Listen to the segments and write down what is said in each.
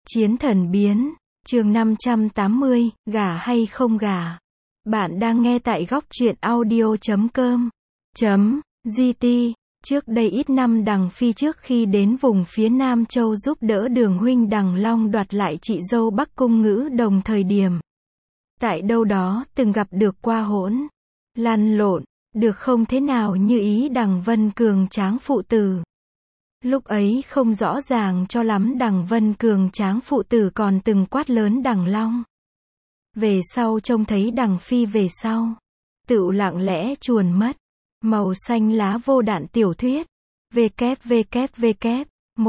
Chiến thần biến, chương 580, gả hay không gả. Bạn đang nghe tại góc truyện audio.com. GT. Trước đây ít năm Đằng Phi trước khi đến vùng phía Nam Châu giúp đỡ Đường huynh Đằng Long đoạt lại chị dâu Bắc Cung Ngữ Đồng thời điểm. Tại đâu đó từng gặp được qua hỗn, lăn lộn, được không thế nào như ý Đằng Vân Cường Tráng phụ tử. Lúc ấy không rõ ràng cho lắm Đằng Vân Cường Tráng phụ tử còn từng quát lớn Đằng Long. Về sau trông thấy Đằng Phi về sau, tựu lặng lẽ chuồn mất. Màu xanh lá vô đạn tiểu thuyết. www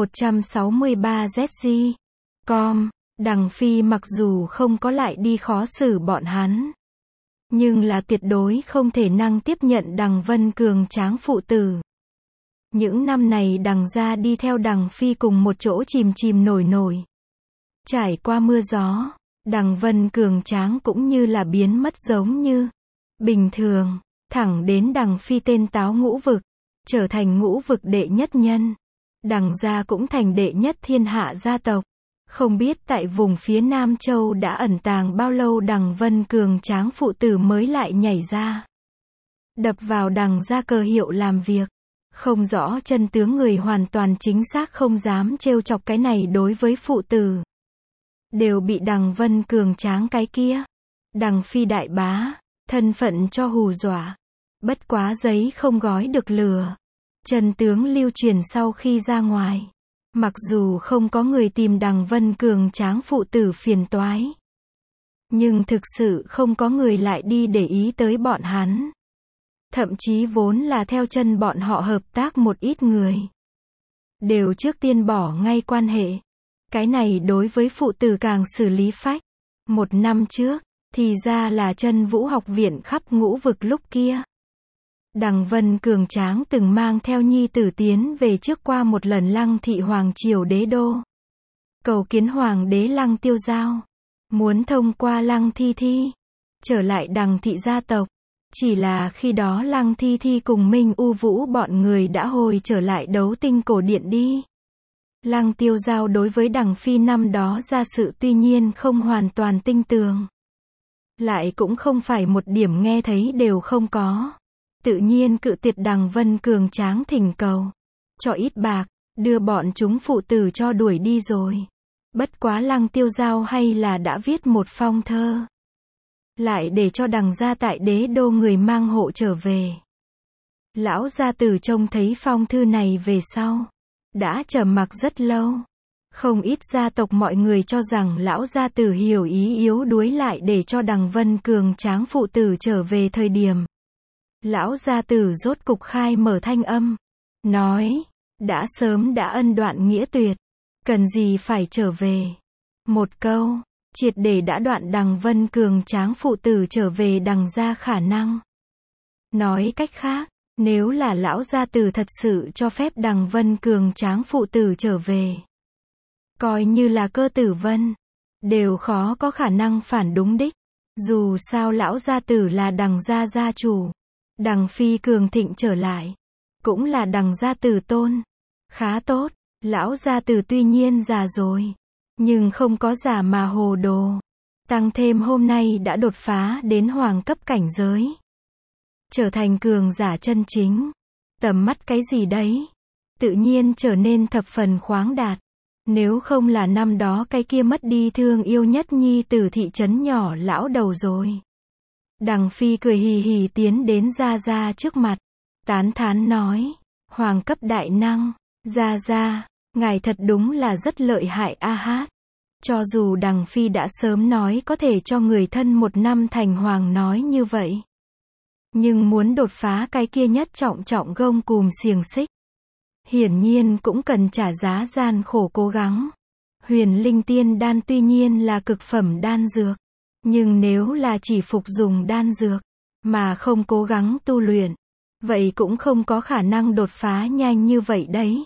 163zg com. Đằng Phi mặc dù không có lại đi khó xử bọn hắn, nhưng là tuyệt đối không thể năng tiếp nhận Đằng Vân Cường Tráng phụ tử. Những năm này Đằng gia đi theo Đằng Phi cùng một chỗ chìm nổi nổi. Trải qua mưa gió, Đằng Vân Cường Tráng cũng như là biến mất giống như bình thường, thẳng đến Đằng Phi tên táo ngũ vực, trở thành ngũ vực đệ nhất nhân. Đằng gia cũng thành đệ nhất thiên hạ gia tộc. Không biết tại vùng phía Nam Châu đã ẩn tàng bao lâu Đằng Vân Cường Tráng phụ tử mới lại nhảy ra, đập vào Đằng gia cờ hiệu làm việc. Không rõ chân tướng người hoàn toàn chính xác không dám trêu chọc cái này đối với phụ tử. Đều bị Đằng Vân Cường Tráng cái kia, Đằng Phi đại bá, thân phận cho hù dọa. Bất quá giấy không gói được lửa. Chân tướng lưu truyền sau khi ra ngoài. Mặc dù không có người tìm Đằng Vân Cường Tráng phụ tử phiền toái, nhưng thực sự không có người lại đi để ý tới bọn hắn. Thậm chí vốn là theo chân bọn họ hợp tác một ít người, đều trước tiên bỏ ngay quan hệ. Cái này đối với phụ tử càng xử lý phách. Một năm trước, thì ra là Chân Vũ học viện khắp ngũ vực lúc kia. Đằng Vân Cường Tráng từng mang theo nhi tử tiến về trước qua một lần Lăng thị hoàng triều đế đô. Cầu kiến hoàng đế Lăng Tiêu Giao. Muốn thông qua Lăng Thi Thi, trở lại Đằng thị gia tộc. Chỉ là khi đó Lăng Thi Thi cùng Minh U Vũ bọn người đã hồi trở lại Đấu Tinh cổ điện đi. Lăng Tiêu Giao đối với Đằng Phi năm đó ra sự tuy nhiên không hoàn toàn tinh tường, lại cũng không phải một điểm nghe thấy đều không có. Tự nhiên cự tuyệt Đằng Vân Cường Tráng thỉnh cầu, cho ít bạc, đưa bọn chúng phụ tử cho đuổi đi rồi. Bất quá Lăng Tiêu Giao hay là đã viết một phong thơ, lại để cho Đằng gia tại đế đô người mang hộ trở về. Lão gia tử trông thấy phong thư này về sau, đã trầm mặc rất lâu. Không ít gia tộc mọi người cho rằng lão gia tử hiểu ý yếu đuối, lại để cho Đằng Vân Cường Tráng phụ tử trở về thời điểm. Lão gia tử rốt cục khai mở thanh âm, nói, đã sớm đã ân đoạn nghĩa tuyệt, cần gì phải trở về. Một câu, triệt để đã đoạn Đằng Vân Cường Tráng phụ tử trở về Đằng gia khả năng. Nói cách khác, nếu là lão gia tử thật sự cho phép Đằng Vân Cường Tráng phụ tử trở về, coi như là Cơ Tử Vân, đều khó có khả năng phản đúng đích. Dù sao lão gia tử là Đằng gia gia chủ. Đằng Phi cường thịnh trở lại, cũng là Đằng gia tử tôn. Khá tốt, lão gia tử tuy nhiên già rồi, nhưng không có già mà hồ đồ. Tăng thêm hôm nay đã đột phá đến hoàng cấp cảnh giới, trở thành cường giả chân chính. Tầm mắt cái gì đấy, tự nhiên trở nên thập phần khoáng đạt. Nếu không là năm đó cái kia mất đi thương yêu nhất nhi tử thị trấn nhỏ lão đầu rồi. Đằng Phi cười hì hì tiến đến Gia Gia trước mặt, tán thán nói, hoàng cấp đại năng, Gia Gia, ngài thật đúng là rất lợi hại a hát. Cho dù Đằng Phi đã sớm nói có thể cho người thân một năm thành hoàng nói như vậy, nhưng muốn đột phá cái kia nhất trọng gông cùm xiềng xích, hiển nhiên cũng cần trả giá gian khổ cố gắng. Huyền linh tiên đan tuy nhiên là cực phẩm đan dược, nhưng nếu là chỉ phục dùng đan dược, mà không cố gắng tu luyện, vậy cũng không có khả năng đột phá nhanh như vậy đấy.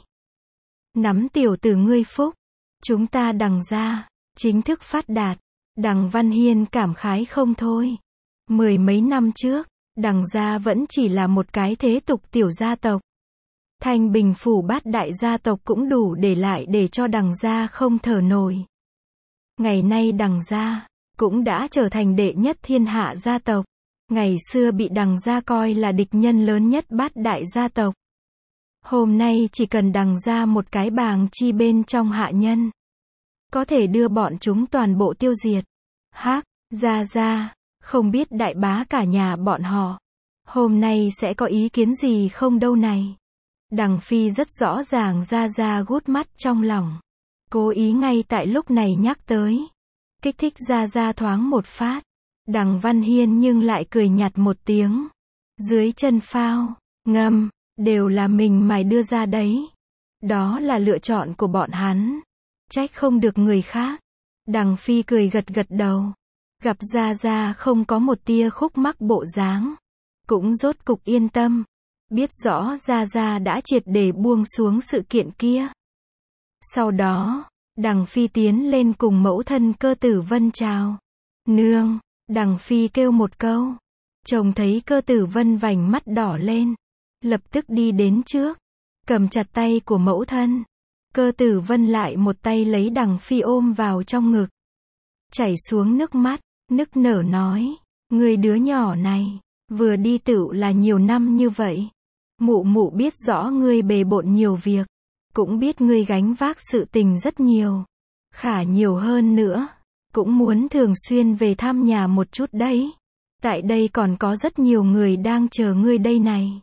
Nắm tiểu tử ngươi phúc, chúng ta Đằng gia chính thức phát đạt. Đằng Văn Hiên cảm khái không thôi. Mười mấy năm trước, Đằng gia vẫn chỉ là một cái thế tục tiểu gia tộc. Thanh Bình phủ bát đại gia tộc cũng đủ để lại để cho Đằng gia không thở nổi. Ngày nay Đằng gia cũng đã trở thành đệ nhất thiên hạ gia tộc. Ngày xưa bị Đằng gia coi là địch nhân lớn nhất bát đại gia tộc. Hôm nay chỉ cần Đằng gia một cái bàng chi bên trong hạ nhân, có thể đưa bọn chúng toàn bộ tiêu diệt. Hắc, gia, không biết đại bá cả nhà bọn họ hôm nay sẽ có ý kiến gì không đâu này. Đằng Phi rất rõ ràng gia gút mắt trong lòng, cố ý ngay tại lúc này nhắc tới, kích thích gia thoáng một phát. Đằng Văn Hiên nhưng lại cười nhạt một tiếng. Dưới chân phao, ngâm, đều là mình mày đưa ra đấy. Đó là lựa chọn của bọn hắn. Trách không được người khác. Đằng Phi cười gật đầu. Gặp gia không có một tia khúc mắc bộ dáng, cũng rốt cục yên tâm. Biết rõ gia đã triệt để buông xuống sự kiện kia. Sau đó, Đằng Phi tiến lên cùng mẫu thân Cơ Tử Vân chào. Nương. Đằng Phi kêu một câu. Chồng thấy Cơ Tử Vân vành mắt đỏ lên, lập tức đi đến trước, cầm chặt tay của mẫu thân. Cơ Tử Vân lại một tay lấy Đằng Phi ôm vào trong ngực, chảy xuống nước mắt, nức nở nói, người đứa nhỏ này, vừa đi tựu là nhiều năm như vậy. Mụ biết rõ ngươi bề bộn nhiều việc, cũng biết ngươi gánh vác sự tình rất nhiều. Khả nhiều hơn nữa, cũng muốn thường xuyên về thăm nhà một chút đấy. Tại đây còn có rất nhiều người đang chờ ngươi đây này.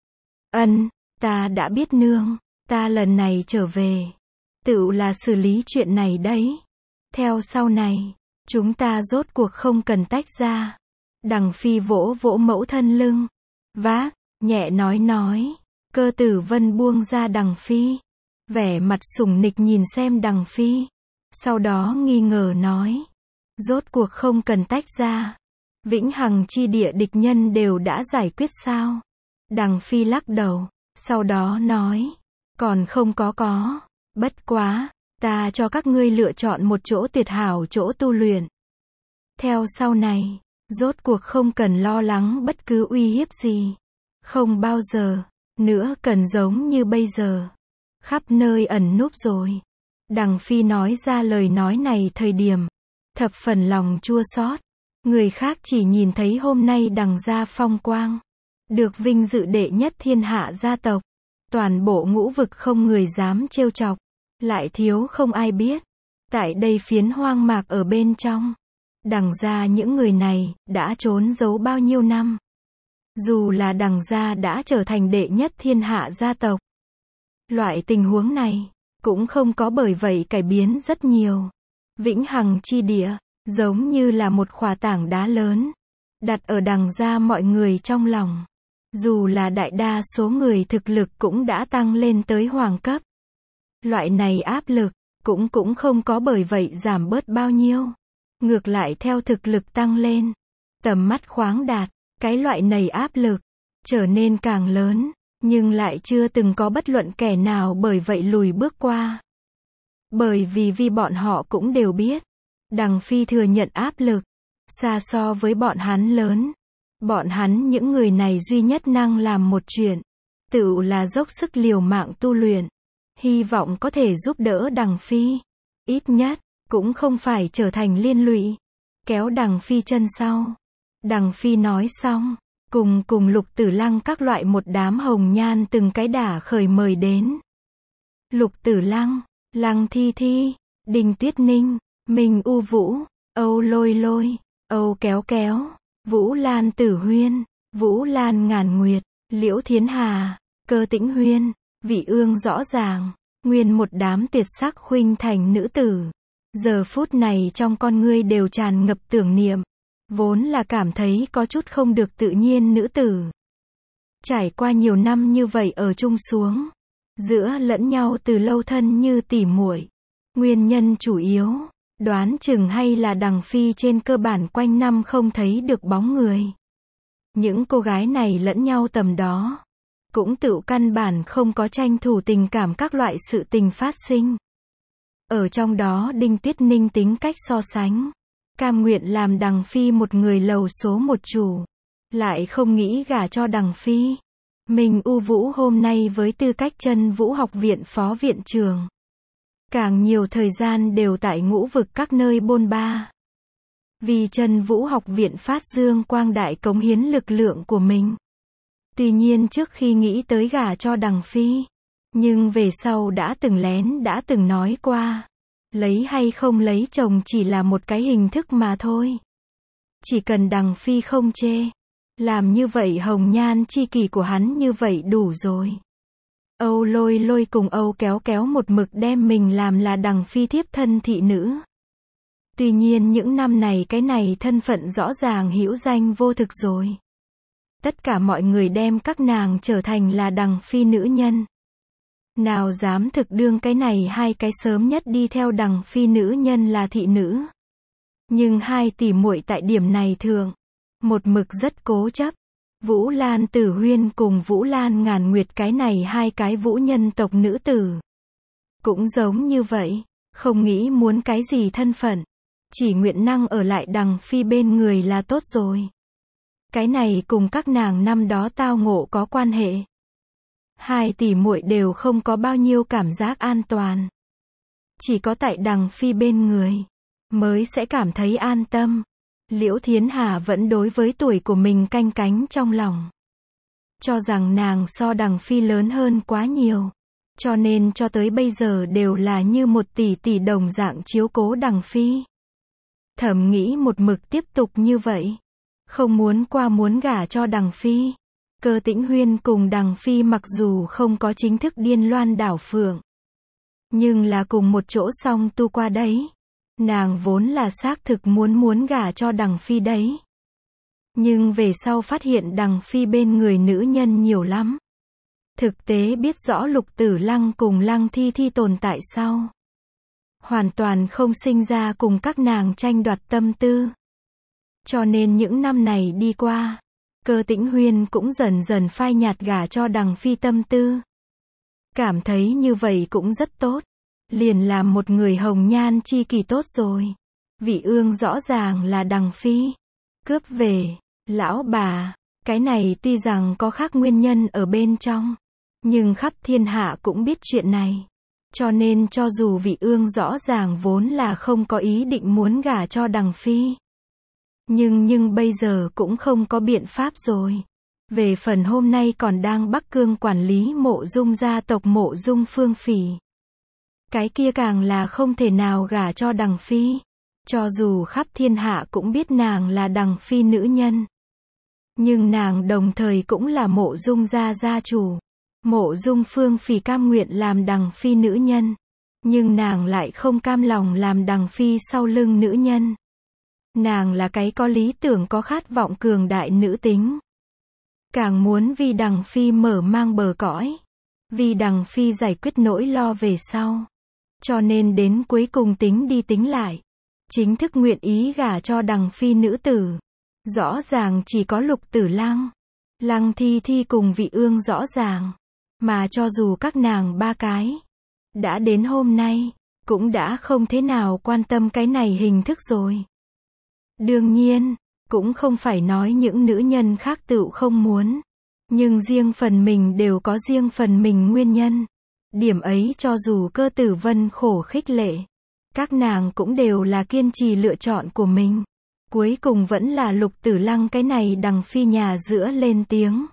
Ân, ta đã biết nương, ta lần này trở về, tựu là xử lý chuyện này đấy. Theo sau này, chúng ta rốt cuộc không cần tách ra. Đằng Phi vỗ mẫu thân lưng, vác, nhẹ nói. Cơ Tử Vân buông ra Đằng Phi, vẻ mặt sủng nịch nhìn xem Đằng Phi. Sau đó nghi ngờ nói, rốt cuộc không cần tách ra. Vĩnh Hằng chi địa địch nhân đều đã giải quyết sao? Đằng Phi lắc đầu, sau đó nói, còn không có. Bất quá, ta cho các ngươi lựa chọn một chỗ tuyệt hảo chỗ tu luyện. Theo sau này, rốt cuộc không cần lo lắng bất cứ uy hiếp gì. Không bao giờ nữa cần giống như bây giờ, khắp nơi ẩn núp rồi. Đằng Phi nói ra lời nói này thời điểm, thập phần lòng chua xót. Người khác chỉ nhìn thấy hôm nay Đằng gia phong quang, được vinh dự đệ nhất thiên hạ gia tộc, toàn bộ ngũ vực không người dám trêu chọc, lại thiếu không ai biết. Tại đây phiến hoang mạc ở bên trong, Đằng gia những người này đã trốn giấu bao nhiêu năm. Dù là Đằng gia đã trở thành đệ nhất thiên hạ gia tộc, loại tình huống này cũng không có bởi vậy cải biến rất nhiều. Vĩnh Hằng chi địa giống như là một khỏa tảng đá lớn, đặt ở Đằng gia mọi người trong lòng. Dù là đại đa số người thực lực cũng đã tăng lên tới hoàng cấp, loại này áp lực cũng không có bởi vậy giảm bớt bao nhiêu. Ngược lại theo thực lực tăng lên, tầm mắt khoáng đạt, cái loại này áp lực trở nên càng lớn, nhưng lại chưa từng có bất luận kẻ nào bởi vậy lùi bước qua. Bởi vì bọn họ cũng đều biết, Đằng Phi thừa nhận áp lực xa so với bọn hắn lớn. Bọn hắn những người này duy nhất năng làm một chuyện, tựu là dốc sức liều mạng tu luyện, hy vọng có thể giúp đỡ Đằng Phi, ít nhất cũng không phải trở thành liên lụy, kéo Đằng Phi chân sau. Đằng Phi nói xong, cùng Lục Tử Lăng các loại một đám hồng nhan từng cái đả khởi mời đến. Lục Tử Lăng, Lăng Thi Thi, Đinh Tuyết Ninh, Minh U Vũ, Âu Lôi Lôi, Âu Kéo Kéo, Vũ Lan Tử Huyên, Vũ Lan Ngàn Nguyệt, Liễu Thiến Hà, Cơ Tĩnh Huyên, Vị Ương Rõ Ràng, nguyên một đám tuyệt sắc khuynh thành nữ tử. Giờ phút này trong con ngươi đều tràn ngập tưởng niệm, vốn là cảm thấy có chút không được tự nhiên nữ tử. Trải qua nhiều năm như vậy ở chung xuống, giữa lẫn nhau từ lâu thân như tỉ muội. Nguyên nhân chủ yếu, đoán chừng hay là Đằng Phi trên cơ bản quanh năm không thấy được bóng người. Những cô gái này lẫn nhau tầm đó, cũng tự căn bản không có tranh thủ tình cảm các loại sự tình phát sinh. Ở trong đó Đinh Tuyết Ninh tính cách so sánh, cam nguyện làm Đằng Phi một người lầu số một chủ, lại không nghĩ gả cho Đằng Phi. Minh U Vũ hôm nay với tư cách Chân Vũ học viện phó viện trưởng, càng nhiều thời gian đều tại ngũ vực các nơi bôn ba. Vì Trần Vũ học viện phát dương quang đại cống hiến lực lượng của mình. Tuy nhiên trước khi nghĩ tới gả cho Đằng Phi, nhưng về sau đã từng nói qua, lấy hay không lấy chồng chỉ là một cái hình thức mà thôi. Chỉ cần Đằng Phi không chê, làm như vậy hồng nhan chi kỷ của hắn như vậy đủ rồi. Âu Lôi Lôi cùng Âu Kéo Kéo một mực đem mình làm là Đằng Phi thiếp thân thị nữ. Tuy nhiên những năm này cái này thân phận rõ ràng hữu danh vô thực rồi. Tất cả mọi người đem các nàng trở thành là Đằng Phi nữ nhân. Nào dám thực đương cái này hai cái sớm nhất đi theo Đằng Phi nữ nhân là thị nữ. Nhưng hai tỷ muội tại điểm này thường, một mực rất cố chấp. Vũ Lan Tử Huyên cùng Vũ Lan Ngàn Nguyệt cái này hai cái vũ nhân tộc nữ tử. Cũng giống như vậy, không nghĩ muốn cái gì thân phận. Chỉ nguyện năng ở lại Đằng Phi bên người là tốt rồi. Cái này cùng các nàng năm đó tao ngộ có quan hệ. Hai tỷ muội đều không có bao nhiêu cảm giác an toàn. Chỉ có tại Đằng Phi bên người, mới sẽ cảm thấy an tâm. Liễu Thiến Hà vẫn đối với tuổi của mình canh cánh trong lòng. Cho rằng nàng so Đằng Phi lớn hơn quá nhiều. Cho nên cho tới bây giờ đều là như một tỷ tỷ đồng dạng chiếu cố Đằng Phi. Thầm nghĩ một mực tiếp tục như vậy. Không muốn muốn gả cho Đằng Phi. Cơ Tĩnh Huyên cùng Đằng Phi mặc dù không có chính thức điên loan đảo phượng. Nhưng là cùng một chỗ song tu qua đấy. Nàng vốn là xác thực muốn gả cho Đằng Phi đấy. Nhưng về sau phát hiện Đằng Phi bên người nữ nhân nhiều lắm. Thực tế biết rõ Lục Tử Lăng cùng Lăng Thi Thi tồn tại sau. Hoàn toàn không sinh ra cùng các nàng tranh đoạt tâm tư. Cho nên những năm này đi qua, Cơ Tĩnh Huyên cũng dần dần phai nhạt gả cho Đằng Phi tâm tư. Cảm thấy như vậy cũng rất tốt. Liền làm một người hồng nhan chi kỷ tốt rồi. Vị ương rõ ràng là Đằng Phi. Cướp về, lão bà, cái này tuy rằng có khác nguyên nhân ở bên trong. Nhưng khắp thiên hạ cũng biết chuyện này. Cho nên cho dù vị ương rõ ràng vốn là không có ý định muốn gả cho Đằng Phi. Nhưng bây giờ cũng không có biện pháp rồi. Về phần hôm nay còn đang Bắc Cương quản lý Mộ Dung gia tộc Mộ Dung Phương Phỉ. Cái kia càng là không thể nào gả cho Đằng Phi. Cho dù khắp thiên hạ cũng biết nàng là Đằng Phi nữ nhân. Nhưng nàng đồng thời cũng là Mộ Dung gia gia chủ. Mộ Dung Phương Phỉ cam nguyện làm Đằng Phi nữ nhân. Nhưng nàng lại không cam lòng làm Đằng Phi sau lưng nữ nhân. Nàng là cái có lý tưởng có khát vọng cường đại nữ tính. Càng muốn vì Đằng Phi mở mang bờ cõi. Vì Đằng Phi giải quyết nỗi lo về sau. Cho nên đến cuối cùng tính đi tính lại. Chính thức nguyện ý gả cho Đằng Phi nữ tử. Rõ ràng chỉ có Lục Tử Lăng. Lăng Thi Thi cùng vị ương rõ ràng. Mà cho dù các nàng ba cái. Đã đến hôm nay. Cũng đã không thế nào quan tâm cái này hình thức rồi. Đương nhiên. Cũng không phải nói những nữ nhân khác tựu không muốn. Nhưng riêng phần mình đều có riêng phần mình nguyên nhân. Điểm ấy cho dù Cơ Tử Vân khổ khích lệ. Các nàng cũng đều là kiên trì lựa chọn của mình. Cuối cùng vẫn là Lục Tử Lăng cái này Đằng Phi nhà giữa lên tiếng.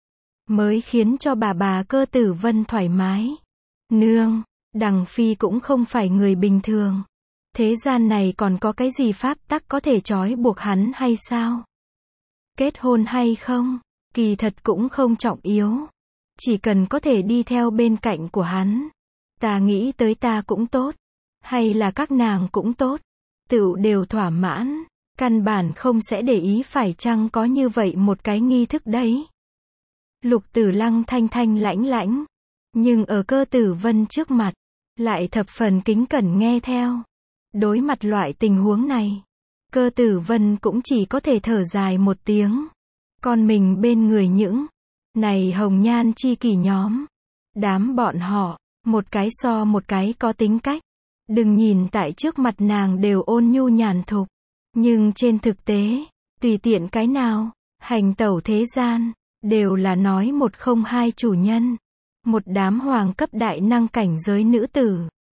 Mới khiến cho bà Cơ Tử Vân thoải mái. Nương, Đằng Phi cũng không phải người bình thường. Thế gian này còn có cái gì pháp tắc có thể trói buộc hắn hay sao? Kết hôn hay không? Kỳ thật cũng không trọng yếu. Chỉ cần có thể đi theo bên cạnh của hắn. Ta nghĩ tới ta cũng tốt. Hay là các nàng cũng tốt. Tựu đều thỏa mãn. Căn bản không sẽ để ý phải chăng có như vậy một cái nghi thức đấy. Lục Tử Lăng thanh thanh lãnh lãnh. Nhưng ở Cơ Tử Vân trước mặt. Lại thập phần kính cẩn nghe theo. Đối mặt loại tình huống này. Cơ Tử Vân cũng chỉ có thể thở dài một tiếng. Con mình bên người những này hồng nhan chi kỷ nhóm. Đám bọn họ. Một cái so một cái có tính cách. Đừng nhìn tại trước mặt nàng đều ôn nhu nhàn thục. Nhưng trên thực tế, tùy tiện cái nào, hành tẩu thế gian, đều là nói một không hai chủ nhân. Một đám hoàng cấp đại năng cảnh giới nữ tử.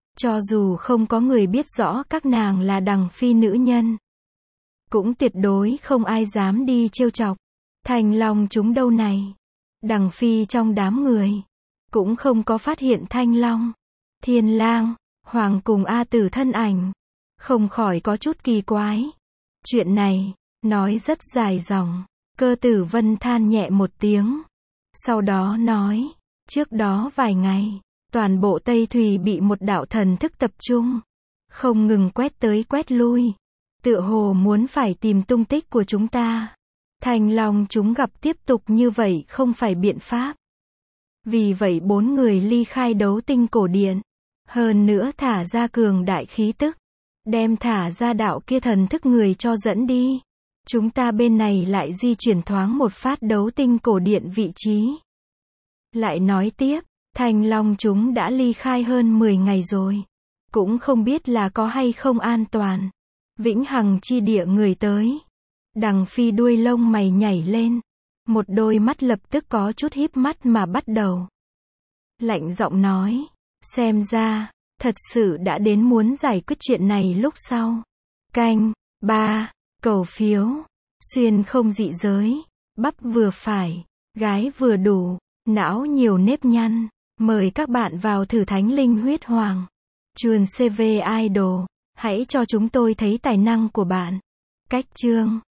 Cho dù không có người biết rõ các nàng là Đằng Phi nữ nhân, cũng tuyệt đối không ai dám đi trêu chọc. Thanh Long chúng đâu này? Đằng Phi trong đám người, cũng không có phát hiện Thanh Long, Thiên Lang, Hoàng cùng A Tử thân ảnh, không khỏi có chút kỳ quái. Chuyện này, nói rất dài dòng, Cơ Tử Vân than nhẹ một tiếng. Sau đó nói, trước đó vài ngày, toàn bộ Tây Thùy bị một đạo thần thức tập trung, không ngừng quét tới quét lui, tựa hồ muốn phải tìm tung tích của chúng ta. Thanh Long chúng gặp tiếp tục như vậy không phải biện pháp. Vì vậy 4 người ly khai đấu tinh cổ điện, hơn nữa thả ra cường đại khí tức, đem thả ra đạo kia thần thức người cho dẫn đi. Chúng ta bên này lại di chuyển thoáng một phát đấu tinh cổ điện vị trí. Lại nói tiếp, Thanh Long chúng đã ly khai hơn 10 ngày rồi, cũng không biết là có hay không an toàn. Vĩnh Hằng chi địa người tới. Đằng Phi đuôi lông mày nhảy lên, một đôi mắt lập tức có chút híp mắt mà bắt đầu. Lạnh giọng nói, xem ra, thật sự đã đến muốn giải quyết chuyện này lúc sau. Canh 3, cầu phiếu, xuyên không dị giới, bắp vừa phải, gái vừa đủ, não nhiều nếp nhăn. Mời các bạn vào thử Thánh Linh Huyết Hoàng. Chuồn CV Idol, hãy cho chúng tôi thấy tài năng của bạn. Cách chương